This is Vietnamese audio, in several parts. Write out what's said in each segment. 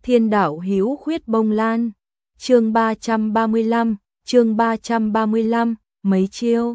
Thiên đạo hữu khuyết bông lan. Chương 335, mấy chiêu.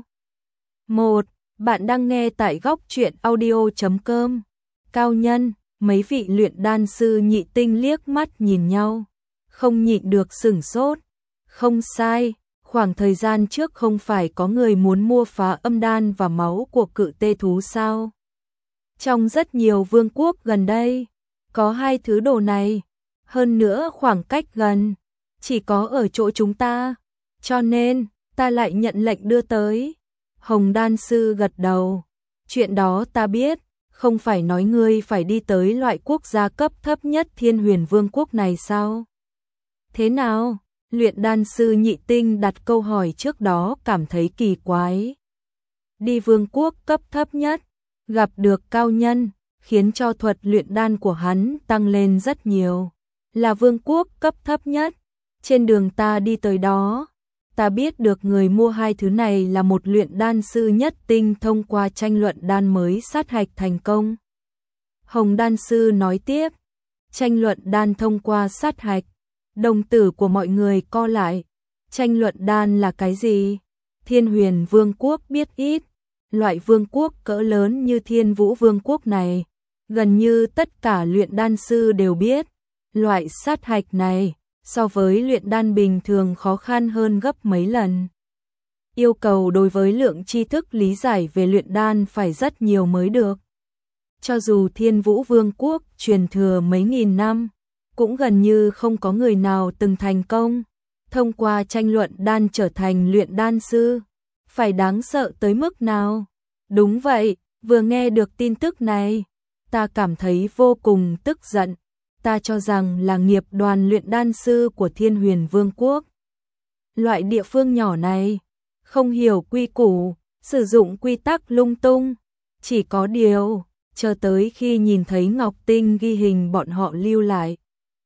1. Bạn đang nghe tại góc truyện audio.com. Cao nhân, mấy vị luyện đan sư nhị tinh liếc mắt nhìn nhau, không nhịn được sửng sốt. Không sai, khoảng thời gian trước không phải có người muốn mua phá âm đan và máu của cự tê thú sao? Trong rất nhiều vương quốc gần đây, có hai thứ đồ này, hơn nữa khoảng cách gần, chỉ có ở chỗ chúng ta, cho nên ta lại nhận lệnh đưa tới. Hồng đan sư gật đầu, chuyện đó ta biết, không phải nói ngươi phải đi tới loại quốc gia cấp thấp nhất Thiên Huyền Vương quốc này sao? Thế nào? Luyện đan sư nhị tinh đặt câu hỏi trước đó cảm thấy kỳ quái. Đi vương quốc cấp thấp nhất, gặp được cao nhân, khiến cho thuật luyện đan của hắn tăng lên rất nhiều. Là vương quốc cấp thấp nhất, trên đường ta đi tới đó, ta biết được người mua hai thứ này là một luyện đan sư nhất tinh thông qua tranh luận đan mới sát hạch thành công. Hồng đan sư nói tiếp, tranh luận đan thông qua sát hạch, đồng tử của mọi người co lại. Tranh luận đan là cái gì? Thiên Huyền Vương quốc biết ít, loại vương quốc cỡ lớn như Thiên Vũ Vương quốc này, gần như tất cả luyện đan sư đều biết. Loại sát hạch này, so với luyện đan bình thường khó khăn hơn gấp mấy lần. Yêu cầu đối với lượng tri thức lý giải về luyện đan phải rất nhiều mới được. Cho dù Thiên Vũ Vương quốc truyền thừa mấy nghìn năm, cũng gần như không có người nào từng thành công thông qua tranh luận đan trở thành luyện đan sư. Phải đáng sợ tới mức nào? Đúng vậy, vừa nghe được tin tức này, ta cảm thấy vô cùng tức giận. Ta cho rằng là nghiệp đoàn luyện đan sư của Thiên Huyền Vương quốc. Loại địa phương nhỏ này, không hiểu quy củ, sử dụng quy tắc lung tung. Chỉ có điều, chờ tới khi nhìn thấy Ngọc Tinh ghi hình bọn họ lưu lại,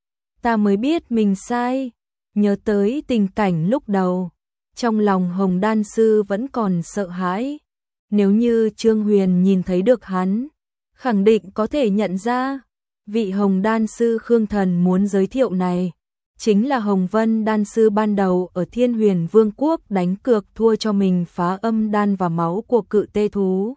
ta mới biết mình sai. Nhớ tới tình cảnh lúc đầu, trong lòng Hồng đan sư vẫn còn sợ hãi. Nếu như Trương Huyền nhìn thấy được hắn, khẳng định có thể nhận ra. Vị Hồng đan sư Khương Thần muốn giới thiệu này, chính là Hồng Vân đan sư ban đầu ở Thiên Huyền Vương quốc đánh cược thua cho mình phá âm đan và máu của cự tê thú.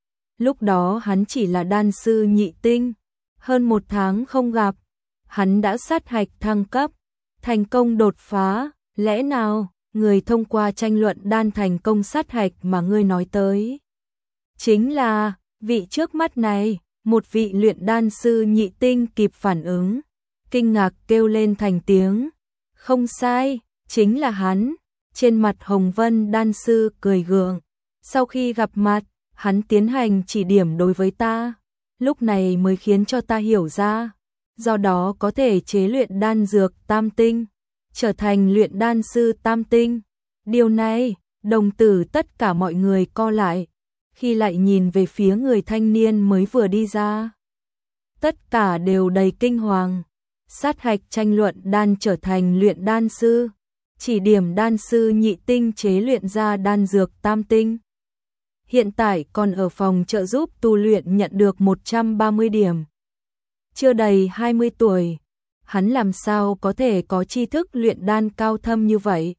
Lúc đó hắn chỉ là đan sư nhị tinh, hơn 1 tháng không gặp, hắn đã sát hạch thăng cấp, thành công đột phá. Lẽ nào, người thông qua tranh luận đan thành công sát hạch mà ngươi nói tới chính là vị trước mắt này? Một vị luyện đan sư nhị tinh kịp phản ứng, kinh ngạc kêu lên thành tiếng. Không sai, chính là hắn. Trên mặt Hồng Vân đan sư cười gượng. Sau khi gặp mặt, hắn tiến hành chỉ điểm đối với ta, lúc này mới khiến cho ta hiểu ra, do đó có thể chế luyện đan dược tam tinh, trở thành luyện đan sư tam tinh. Điều này, đồng tử tất cả mọi người co lại, khi lại nhìn về phía người thanh niên mới vừa đi ra. Tất cả đều đầy kinh hoàng. Sát hạch tranh luận đan trở thành luyện đan sư, chỉ điểm đan sư nhị tinh chế luyện ra đan dược tam tinh. Hiện tại còn ở phòng trợ giúp tu luyện nhận được 130 điểm. Chưa đầy 20 tuổi, hắn làm sao có thể có tri thức luyện đan cao thâm như vậy?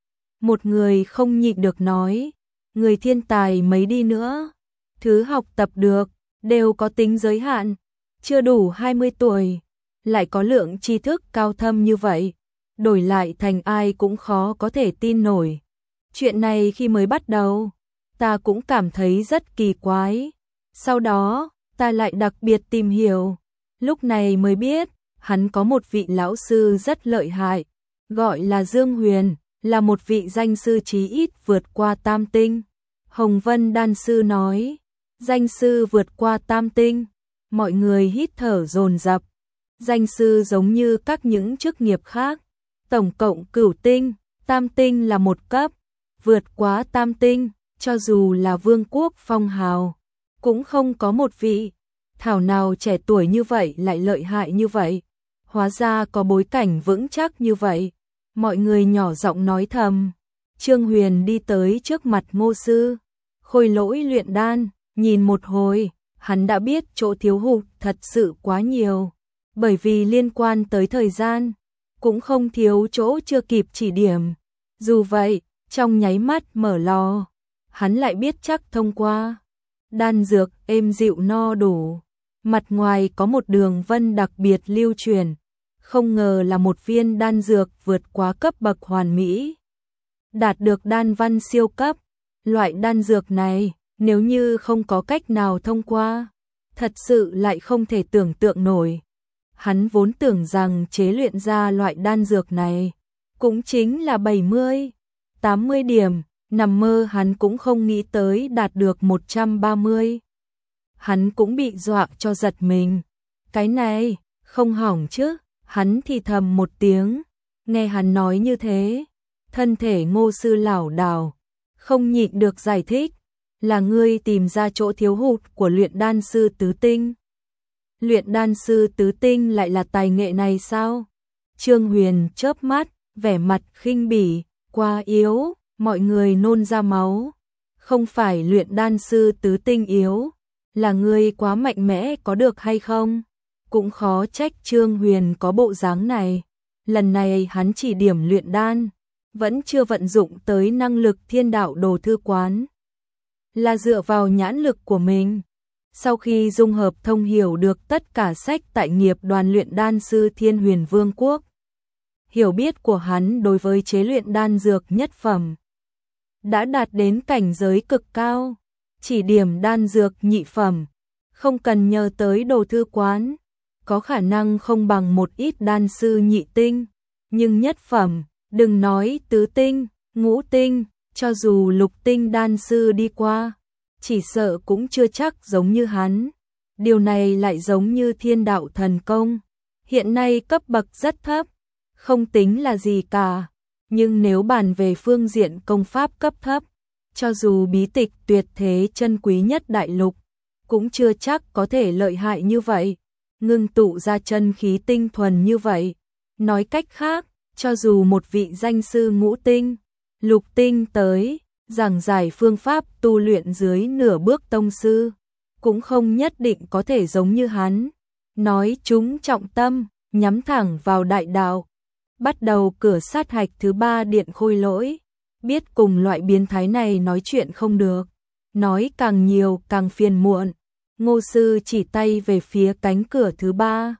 Một người không nhịn được nói, người thiên tài mấy đi nữa, thứ học tập được, đều có tính giới hạn. Chưa đủ 20 tuổi, lại có lượng tri thức cao thâm như vậy, đổi lại thành ai cũng khó có thể tin nổi. Chuyện này khi mới bắt đầu, ta cũng cảm thấy rất kỳ quái. Sau đó, ta lại đặc biệt tìm hiểu, lúc này mới biết, hắn có một vị lão sư rất lợi hại, gọi là Dương Huyền, là một vị danh sư chí ít vượt qua tam tinh. Hồng Vân đan sư nói, danh sư vượt qua tam tinh, mọi người hít thở dồn dập. Danh sư giống như các những chức nghiệp khác, tổng cộng cửu tinh, tam tinh là một cấp, vượt quá tam tinh, cho dù là vương quốc phong hào, cũng không có một vị. Thảo nào trẻ tuổi như vậy lại lợi hại như vậy, hóa ra có bối cảnh vững chắc như vậy. Mọi người nhỏ giọng nói thầm. Trương Huyền đi tới trước mặt Ngô sư, Khôi Lỗi luyện đan, nhìn một hồi, hắn đã biết chỗ thiếu hụt thật sự quá nhiều. bởi vì liên quan tới thời gian, cũng không thiếu chỗ chưa kịp chỉ điểm. Dù vậy, trong nháy mắt mở lò, hắn lại biết chắc thông qua đan dược êm dịu no đủ. Mặt ngoài có một đường vân đặc biệt lưu truyền, không ngờ là một viên đan dược vượt quá cấp bậc hoàn mỹ, đạt được đan văn siêu cấp. Loại đan dược này, nếu như không có cách nào thông qua, thật sự lại không thể tưởng tượng nổi. Hắn vốn tưởng rằng chế luyện ra loại đan dược này cũng chính là 70, 80 điểm, nằm mơ hắn cũng không nghĩ tới đạt được 130. Hắn cũng bị dọa cho giật mình. Cái này, không hỏng chứ? Hắn thì thầm một tiếng, nghe hắn nói như thế, thân thể Ngô sư lảo đảo, không nhịn được giải thích, là ngươi tìm ra chỗ thiếu hụt của luyện đan sư tứ tinh. Luyện đan sư tứ tinh lại là tài nghệ này sao? Trương Huyền chớp mắt, vẻ mặt khinh bỉ, quá yếu, mọi người nôn ra máu. Không phải luyện đan sư tứ tinh yếu, là ngươi quá mạnh mẽ có được hay không? Cũng khó trách Trương Huyền có bộ dáng này. Lần này hắn chỉ điểm luyện đan, vẫn chưa vận dụng tới năng lực thiên đạo đồ thư quán, là dựa vào nhãn lực của mình. Sau khi dung hợp thông hiểu được tất cả sách tại nghiệp đoàn luyện đan sư Thiên Huyền Vương quốc, hiểu biết của hắn đối với chế luyện đan dược nhất phẩm đã đạt đến cảnh giới cực cao. Chỉ điểm đan dược nhị phẩm, không cần nhờ tới đồ thư quán, có khả năng không bằng một ít đan sư nhị tinh, nhưng nhất phẩm, đừng nói tứ tinh, ngũ tinh, cho dù lục tinh đan sư đi qua, chỉ sợ cũng chưa chắc giống như hắn. Điều này lại giống như thiên đạo thần công, hiện nay cấp bậc rất thấp, không tính là gì cả, nhưng nếu bàn về phương diện công pháp cấp thấp, cho dù bí tịch tuyệt thế chân quý nhất đại lục, cũng chưa chắc có thể lợi hại như vậy, ngưng tụ ra chân khí tinh thuần như vậy. Nói cách khác, cho dù một vị danh sư ngũ tinh, lục tinh tới, giảng giải phương pháp tu luyện dưới nửa bước tông sư, cũng không nhất định có thể giống như hắn. Nói chúng trọng tâm, nhắm thẳng vào đại đạo, bắt đầu cửa sát hạch thứ 3 điện khôi lỗi. Biết cùng loại biến thái này nói chuyện không được, nói càng nhiều càng phiền muộn. Ngô sư chỉ tay về phía cánh cửa thứ 3.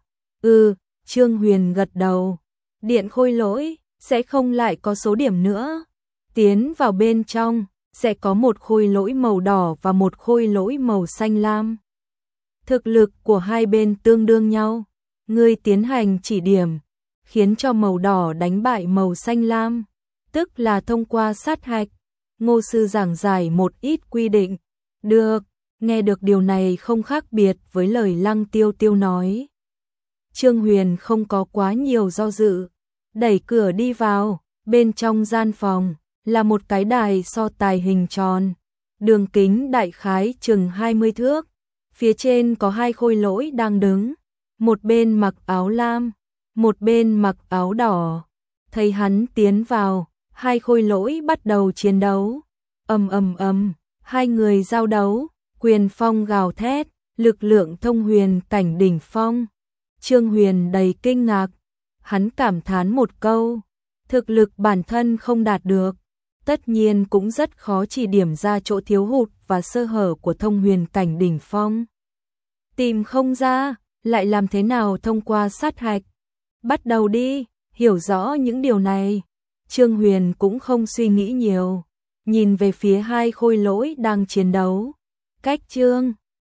Trương Huyền gật đầu. Điện khôi lỗi sẽ không lại có số điểm nữa. Tiến vào bên trong sẽ có một khôi lỗi màu đỏ và một khôi lỗi màu xanh lam. Thực lực của hai bên tương đương nhau. Ngươi tiến hành chỉ điểm, khiến cho màu đỏ đánh bại màu xanh lam, tức là thông qua sát hạch. Ngô sư giảng giải một ít quy định. Được, nghe được điều này không khác biệt với lời Lăng Tiêu Tiêu nói. Trương Huyền không có quá nhiều do dự, đẩy cửa đi vào. Bên trong gian phòng là một cái đài so tài hình tròn, đường kính đại khái chừng 20 thước. Phía trên có hai khôi lỗi đang đứng, một bên mặc áo lam, một bên mặc áo đỏ. Thấy hắn tiến vào, hai khôi lỗi bắt đầu chiến đấu. Ầm, hai người giao đấu, quyền phong gào thét, lực lượng thông huyền cảnh đỉnh phong. Trương Huyền đầy kinh ngạc, hắn cảm thán một câu, thực lực bản thân không đạt được, tất nhiên cũng rất khó chỉ điểm ra chỗ thiếu hụt và sơ hở của thông huyền cảnh đỉnh phong. Tìm không ra, lại làm thế nào thông qua sát hạch? Bắt đầu đi, hiểu rõ những điều này. Trương Huyền cũng không suy nghĩ nhiều, nhìn về phía hai khôi lỗi đang chiến đấu. Cách Trương